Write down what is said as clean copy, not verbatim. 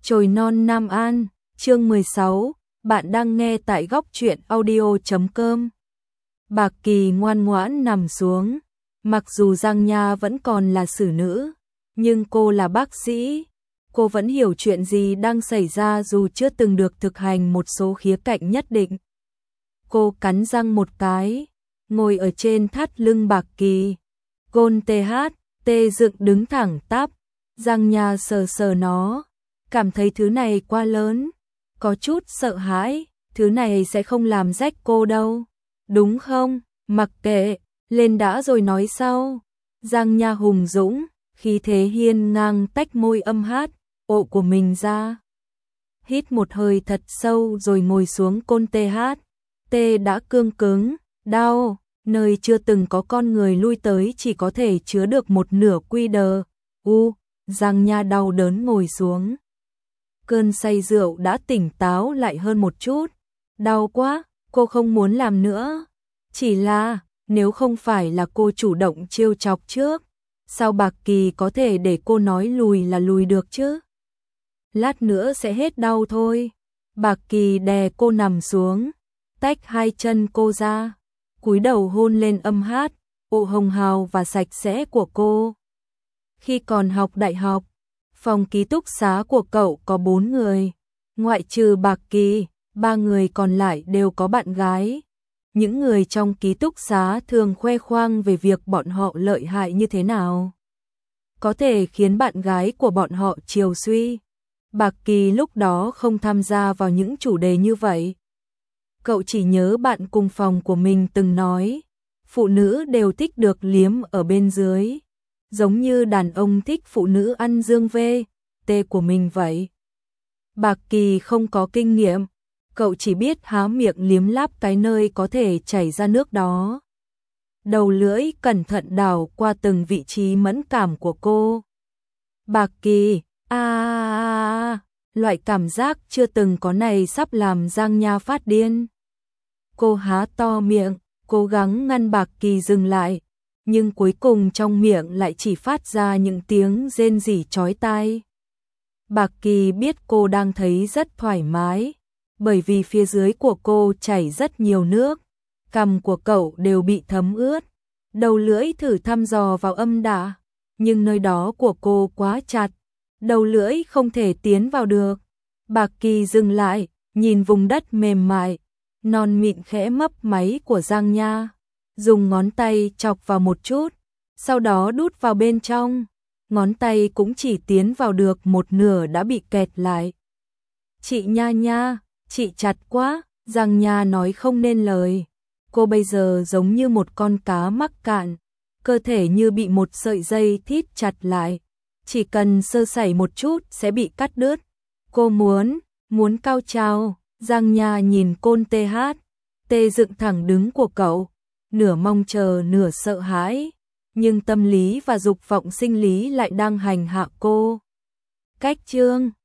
Chồi non Nam An, chương 16, bạn đang nghe tại góc truyện audio.com. Bạc Kỳ ngoan ngoãn nằm xuống, mặc dù Giang Nha vẫn còn là xử nữ, nhưng cô là bác sĩ, cô vẫn hiểu chuyện gì đang xảy ra dù chưa từng được thực hành một số khía cạnh nhất định. Cô cắn răng một cái, ngồi ở trên thắt lưng Bạc Kỳ, gôn tê dựng đứng thẳng tắp, Giang Nha sờ sờ nó, cảm thấy thứ này quá lớn, có chút sợ hãi, thứ này sẽ không làm rách cô đâu, đúng không? Mặc kệ, lên đã rồi nói sau. Giang Nha hùng dũng, khí thế hiên ngang tách môi âm hát, ộ của mình ra. Hít một hơi thật sâu rồi ngồi xuống côn tê đã cương cứng, đau, nơi chưa từng có con người lui tới chỉ có thể chứa được một nửa quy đờ. Giang Nha đau đớn ngồi xuống. Cơn say rượu đã tỉnh táo lại hơn một chút. Đau quá, cô không muốn làm nữa. Chỉ là, nếu không phải là cô chủ động trêu chọc trước, sao Bạc Kỳ có thể để cô nói lùi là lùi được chứ? Lát nữa sẽ hết đau thôi. Bạc Kỳ đè cô nằm xuống, tách hai chân cô ra, cúi đầu hôn lên âm hát, ộ hồng hào và sạch sẽ của cô. Khi còn học đại học, phòng ký túc xá của cậu có 4 người, ngoại trừ Bạc Kỳ, 3 người còn lại đều có bạn gái. Những người trong ký túc xá thường khoe khoang về việc bọn họ lợi hại như thế nào, có thể khiến bạn gái của bọn họ chiều suy. Bạc Kỳ lúc đó không tham gia vào những chủ đề như vậy. Cậu chỉ nhớ bạn cùng phòng của mình từng nói, phụ nữ đều thích được liếm ở bên dưới, giống như đàn ông thích phụ nữ ăn dương tê của mình vậy. Bạc Kỳ không có kinh nghiệm, cậu chỉ biết há miệng liếm láp cái nơi có thể chảy ra nước đó. Đầu lưỡi cẩn thận đảo qua từng vị trí mẫn cảm của cô. Bạc Kỳ, loại cảm giác chưa từng có này sắp làm Giang Nha phát điên. Cô há to miệng, cố gắng ngăn Bạc Kỳ dừng lại, nhưng cuối cùng trong miệng lại chỉ phát ra những tiếng rên rỉ chói tai. Bạc Kỳ biết cô đang thấy rất thoải mái, bởi vì phía dưới của cô chảy rất nhiều nước, cằm của cậu đều bị thấm ướt, đầu lưỡi thử thăm dò vào âm đạo, nhưng nơi đó của cô quá chặt, đầu lưỡi không thể tiến vào được. Bạc Kỳ dừng lại, nhìn vùng đất mềm mại, non mịn khẽ mấp máy của Giang Nha, dùng ngón tay chọc vào một chút, sau đó đút vào bên trong, ngón tay cũng chỉ tiến vào được một nửa đã bị kẹt lại. Chị Nha, chị chặt quá, Giang Nha nói không nên lời. Cô bây giờ giống như một con cá mắc cạn, cơ thể như bị một sợi dây thít chặt lại, chỉ cần sơ sẩy một chút sẽ bị cắt đứt. Cô muốn cao trào. Giang Nha nhìn côn tê dựng thẳng đứng của cậu, nửa mong chờ nửa sợ hãi, nhưng tâm lý và dục vọng sinh lý lại đang hành hạ cô. Cách chương